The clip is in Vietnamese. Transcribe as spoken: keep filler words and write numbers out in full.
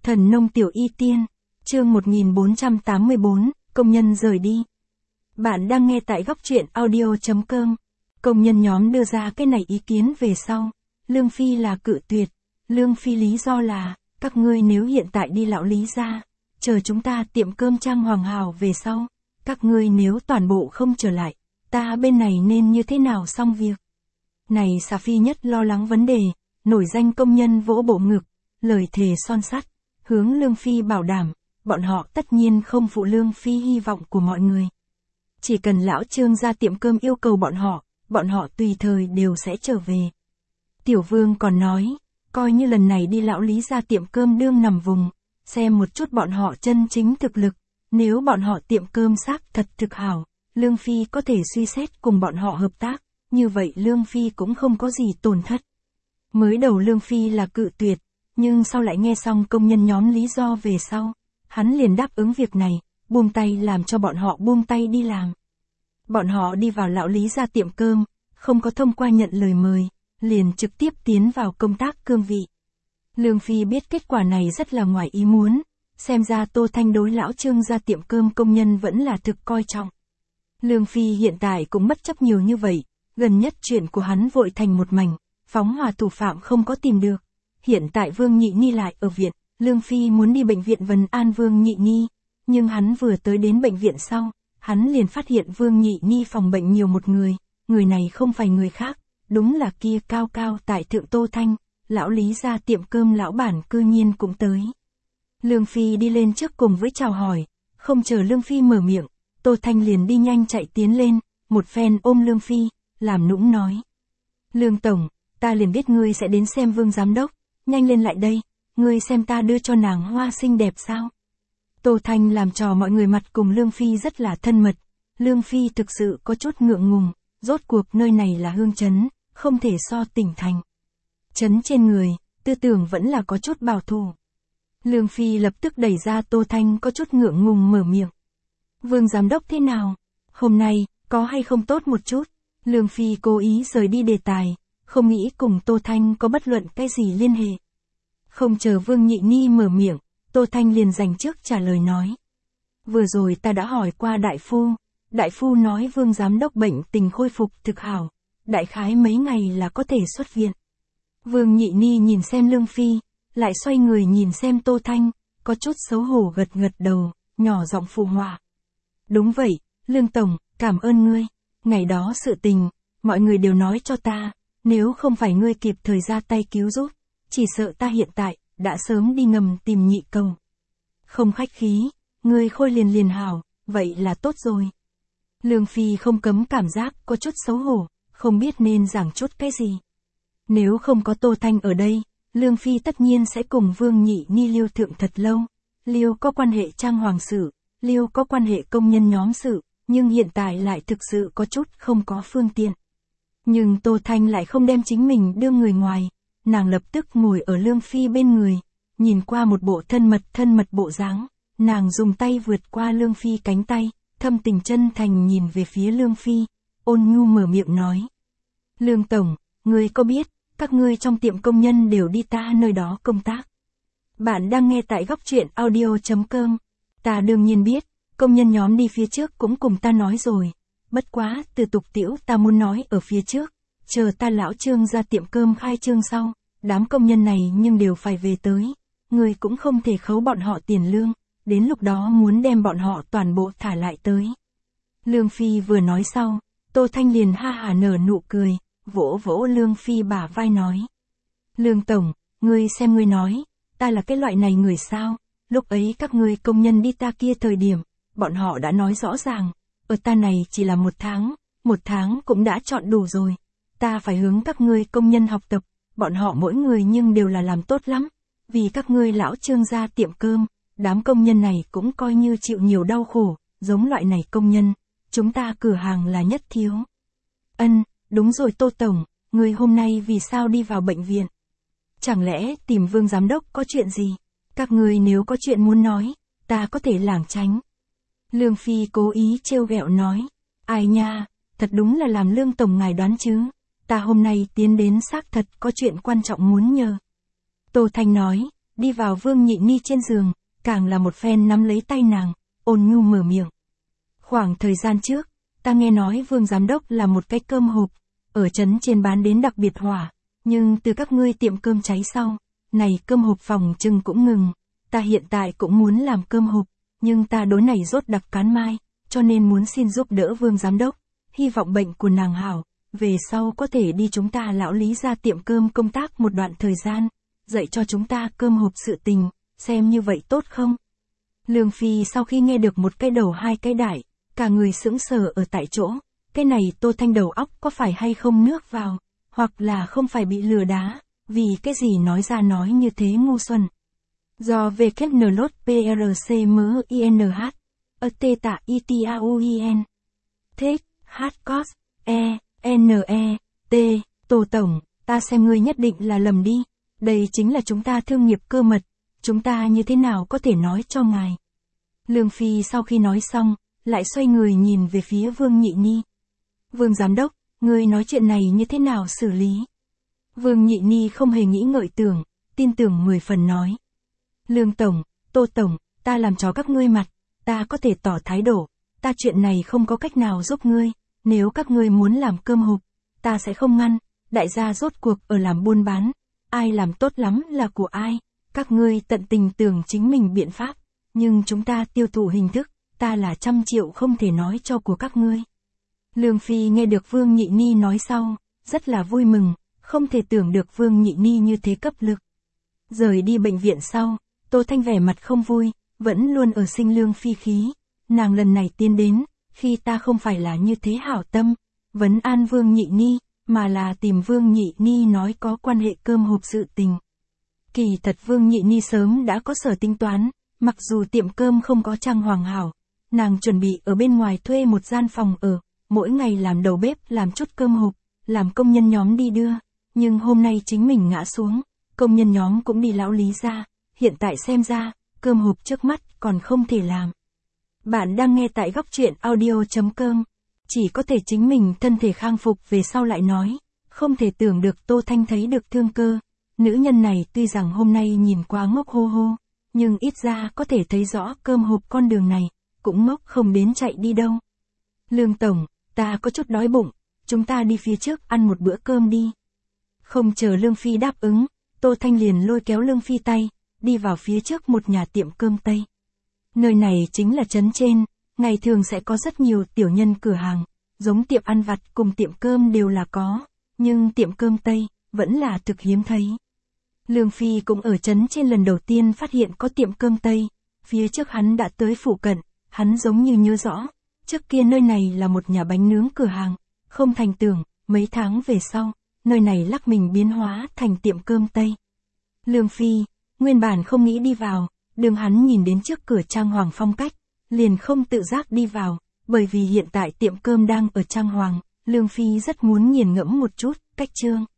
Thần nông tiểu y tiên, chương một nghìn bốn trăm tám mươi tư, công nhân rời đi. Bạn đang nghe tại góc truyện audio chấm com. Công nhân nhóm đưa ra cái này ý kiến về sau. Lương Phi là cự tuyệt. Lương Phi lý do là, các ngươi nếu hiện tại đi lão lý ra, chờ chúng ta tiệm cơm trang hoàng hào về sau. Các ngươi nếu toàn bộ không trở lại, ta bên này nên như thế nào xong việc. Này Xà Phi nhất lo lắng vấn đề, nổi danh công nhân vỗ bộ ngực, lời thề son sắt, hướng Lương Phi bảo đảm, bọn họ tất nhiên không phụ Lương Phi hy vọng của mọi người. Chỉ cần lão Trương ra tiệm cơm yêu cầu bọn họ, bọn họ tùy thời đều sẽ trở về. Tiểu Vương còn nói, coi như lần này đi lão lý ra tiệm cơm đương nằm vùng, xem một chút bọn họ chân chính thực lực, nếu bọn họ tiệm cơm xác thật thực hảo, Lương Phi có thể suy xét cùng bọn họ hợp tác, như vậy Lương Phi cũng không có gì tổn thất. Mới đầu Lương Phi là cự tuyệt, nhưng sau lại nghe xong công nhân nhóm lý do về sau, hắn liền đáp ứng việc này, buông tay làm cho bọn họ buông tay đi làm. Bọn họ đi vào lão lý ra tiệm cơm, không có thông qua nhận lời mời, liền trực tiếp tiến vào công tác cương vị. Lương Phi biết kết quả này rất là ngoài ý muốn, xem ra Tô Thanh đối lão Trương ra tiệm cơm công nhân vẫn là thực coi trọng. Lương Phi hiện tại cũng bất chấp nhiều như vậy, gần nhất chuyện của hắn vội thành một mảnh, phóng hỏa thủ phạm không có tìm được. Hiện tại Vương Nhị Ni lại ở viện, Lương Phi muốn đi bệnh viện Vân An Vương Nhị Ni, nhưng hắn vừa tới đến bệnh viện sau, hắn liền phát hiện Vương Nhị Ni phòng bệnh nhiều một người, người này không phải người khác, đúng là kia cao cao tại thượng Tô Thanh, lão lý ra tiệm cơm lão bản cư nhiên cũng tới. Lương Phi đi lên trước cùng với chào hỏi, không chờ Lương Phi mở miệng, Tô Thanh liền đi nhanh chạy tiến lên, một phen ôm Lương Phi, làm nũng nói. Lương Tổng, ta liền biết ngươi sẽ đến xem Vương Giám Đốc, nhanh lên lại đây, ngươi xem ta đưa cho nàng hoa xinh đẹp sao. Tô Thanh làm trò mọi người mặt cùng Lương Phi rất là thân mật, Lương Phi thực sự có chút ngượng ngùng, rốt cuộc nơi này là hương trấn, không thể so tỉnh thành. Trấn trên người, tư tưởng vẫn là có chút bảo thủ. Lương Phi lập tức đẩy ra Tô Thanh có chút ngượng ngùng mở miệng. Vương Giám Đốc thế nào? Hôm nay, có hay không tốt một chút? Lương Phi cố ý rời đi đề tài, không nghĩ cùng Tô Thanh có bất luận cái gì liên hệ. Không chờ Vương Nhị Ni mở miệng, Tô Thanh liền dành trước trả lời nói. Vừa rồi ta đã hỏi qua đại phu, đại phu nói Vương Giám Đốc bệnh tình khôi phục thực hảo, đại khái mấy ngày là có thể xuất viện. Vương Nhị Ni nhìn xem Lương Phi, lại xoay người nhìn xem Tô Thanh, có chút xấu hổ gật gật đầu, nhỏ giọng phụ họa. Đúng vậy, Lương Tổng, cảm ơn ngươi, ngày đó sự tình, mọi người đều nói cho ta, nếu không phải ngươi kịp thời ra tay cứu giúp, chỉ sợ ta hiện tại, đã sớm đi ngầm tìm nhị cầu. Không khách khí, ngươi khôi liền liền hảo, vậy là tốt rồi. Lương Phi không cấm cảm giác có chút xấu hổ, không biết nên giảng chút cái gì. Nếu không có Tô Thanh ở đây, Lương Phi tất nhiên sẽ cùng Vương Nhị Ni liêu thượng thật lâu. Liêu có quan hệ trang hoàng sự, liêu có quan hệ công nhân nhóm sự, nhưng hiện tại lại thực sự có chút không có phương tiện. Nhưng Tô Thanh lại không đem chính mình đưa người ngoài, nàng lập tức ngồi ở Lương Phi bên người, nhìn qua một bộ thân mật thân mật bộ dáng, nàng dùng tay vượt qua Lương Phi cánh tay, thâm tình chân thành nhìn về phía Lương Phi, ôn nhu mở miệng nói. Lương Tổng, ngươi có biết, các ngươi trong tiệm công nhân đều đi ta nơi đó công tác. Bạn đang nghe tại góc truyện audio chấm com. Ta đương nhiên biết, công nhân nhóm đi phía trước cũng cùng ta nói rồi. Bất quá, từ tục tiểu ta muốn nói ở phía trước, chờ ta lão Trương ra tiệm cơm khai trương sau, đám công nhân này nhưng đều phải về tới. Người cũng không thể khấu bọn họ tiền lương, đến lúc đó muốn đem bọn họ toàn bộ thả lại tới. Lương Phi vừa nói sau, Tô Thanh liền ha hà nở nụ cười, vỗ vỗ Lương Phi bả vai nói. Lương Tổng, ngươi xem ngươi nói, ta là cái loại này người sao, lúc ấy các ngươi công nhân đi ta kia thời điểm, bọn họ đã nói rõ ràng, ở ta này chỉ là một tháng, một tháng cũng đã chọn đủ rồi, ta phải hướng các ngươi công nhân học tập, bọn họ mỗi người nhưng đều là làm tốt lắm, vì các ngươi lão Trương ra tiệm cơm, đám công nhân này cũng coi như chịu nhiều đau khổ, giống loại này công nhân, chúng ta cửa hàng là nhất thiếu. Ân, đúng rồi Tô Tổng, người hôm nay vì sao đi vào bệnh viện? Chẳng lẽ tìm Vương Giám Đốc có chuyện gì? Các người nếu có chuyện muốn nói, ta có thể lảng tránh. Lương Phi cố ý trêu ghẹo nói. Ai nha, thật đúng là làm Lương Tổng ngài đoán chứ. Ta hôm nay tiến đến xác thật có chuyện quan trọng muốn nhờ. Tô Thanh nói, đi vào Vương Nhị Ni trên giường, càng là một phen nắm lấy tay nàng, ôn nhu mở miệng. Khoảng thời gian trước, ta nghe nói Vương Giám Đốc là một cái cơm hộp, ở trấn trên bán đến đặc biệt hỏa, nhưng từ các ngươi tiệm cơm cháy sau, này cơm hộp phòng trừng cũng ngừng, ta hiện tại cũng muốn làm cơm hộp, nhưng ta đối này rốt đặc cán mai, cho nên muốn xin giúp đỡ Vương Giám Đốc, hy vọng bệnh của nàng hảo, về sau có thể đi chúng ta lão Lý ra tiệm cơm công tác một đoạn thời gian, dạy cho chúng ta cơm hộp sự tình, xem như vậy tốt không? Lương Phi sau khi nghe được một cái đầu hai cái đại, cả người sững sờ ở tại chỗ, cái này Tô Thanh đầu óc có phải hay không nước vào, hoặc là không phải bị lừa đá, vì cái gì nói ra nói như thế ngu xuẩn. Do vê kép en lót pê rờ xê em i en hát, ơ tê tạ i tê a u i en, thích, hát cos, e, n e, t, Tô Tổng, ta xem ngươi nhất định là lầm đi, đây chính là chúng ta thương nghiệp cơ mật, chúng ta như thế nào có thể nói cho ngài. Lương Phi sau khi nói xong, lại xoay người nhìn về phía Vương Nhị Ni. Vương Giám Đốc, ngươi nói chuyện này như thế nào xử lý? Vương Nhị Ni không hề nghĩ ngợi tưởng, tin tưởng mười phần nói. Lương Tổng, Tô Tổng, ta làm cho các ngươi mặt, ta có thể tỏ thái độ, ta chuyện này không có cách nào giúp ngươi, nếu các ngươi muốn làm cơm hộp, ta sẽ không ngăn, đại gia rốt cuộc ở làm buôn bán, ai làm tốt lắm là của ai, các ngươi tận tình tưởng chính mình biện pháp, nhưng chúng ta tiêu thụ hình thức, ta là trăm triệu không thể nói cho của các ngươi. Lương Phi nghe được Vương Nhị Ni nói sau, rất là vui mừng, không thể tưởng được Vương Nhị Ni như thế cấp lực. Rời đi bệnh viện sau, Tô Thanh vẻ mặt không vui, vẫn luôn ở sinh Lương Phi khí, nàng lần này tiến đến, khi ta không phải là như thế hảo tâm, vấn an Vương Nhị Ni, mà là tìm Vương Nhị Ni nói có quan hệ cơm hộp sự tình. Kỳ thật Vương Nhị Ni sớm đã có sở tính toán, mặc dù tiệm cơm không có trang hoàng hảo, nàng chuẩn bị ở bên ngoài thuê một gian phòng ở, mỗi ngày làm đầu bếp làm chút cơm hộp, làm công nhân nhóm đi đưa, nhưng hôm nay chính mình ngã xuống, công nhân nhóm cũng đi lão Lý ra, hiện tại xem ra, cơm hộp trước mắt còn không thể làm. Bạn đang nghe tại góc truyện audio.com, chỉ có thể chính mình thân thể khang phục về sau lại nói, không thể tưởng được Tô Thanh thấy được thương cơ, nữ nhân này tuy rằng hôm nay nhìn quá ngốc hô hô, nhưng ít ra có thể thấy rõ cơm hộp con đường này, cũng ngốc không đến chạy đi đâu. Lương Tổng, ta có chút đói bụng, chúng ta đi phía trước ăn một bữa cơm đi. Không chờ Lương Phi đáp ứng, Tô Thanh liền lôi kéo Lương Phi tay, đi vào phía trước một nhà tiệm cơm Tây. Nơi này chính là trấn trên, ngày thường sẽ có rất nhiều tiểu nhân cửa hàng, giống tiệm ăn vặt cùng tiệm cơm đều là có, nhưng tiệm cơm Tây, vẫn là thực hiếm thấy. Lương Phi cũng ở trấn trên lần đầu tiên phát hiện có tiệm cơm Tây, phía trước hắn đã tới phụ cận, hắn giống như nhớ rõ, trước kia nơi này là một nhà bánh nướng cửa hàng, không thành tưởng, mấy tháng về sau, nơi này lắc mình biến hóa thành tiệm cơm Tây. Lương Phi, nguyên bản không nghĩ đi vào, đường hắn nhìn đến trước cửa trang hoàng phong cách, liền không tự giác đi vào, bởi vì hiện tại tiệm cơm đang ở trang hoàng, Lương Phi rất muốn nghiền ngẫm một chút, cách trương.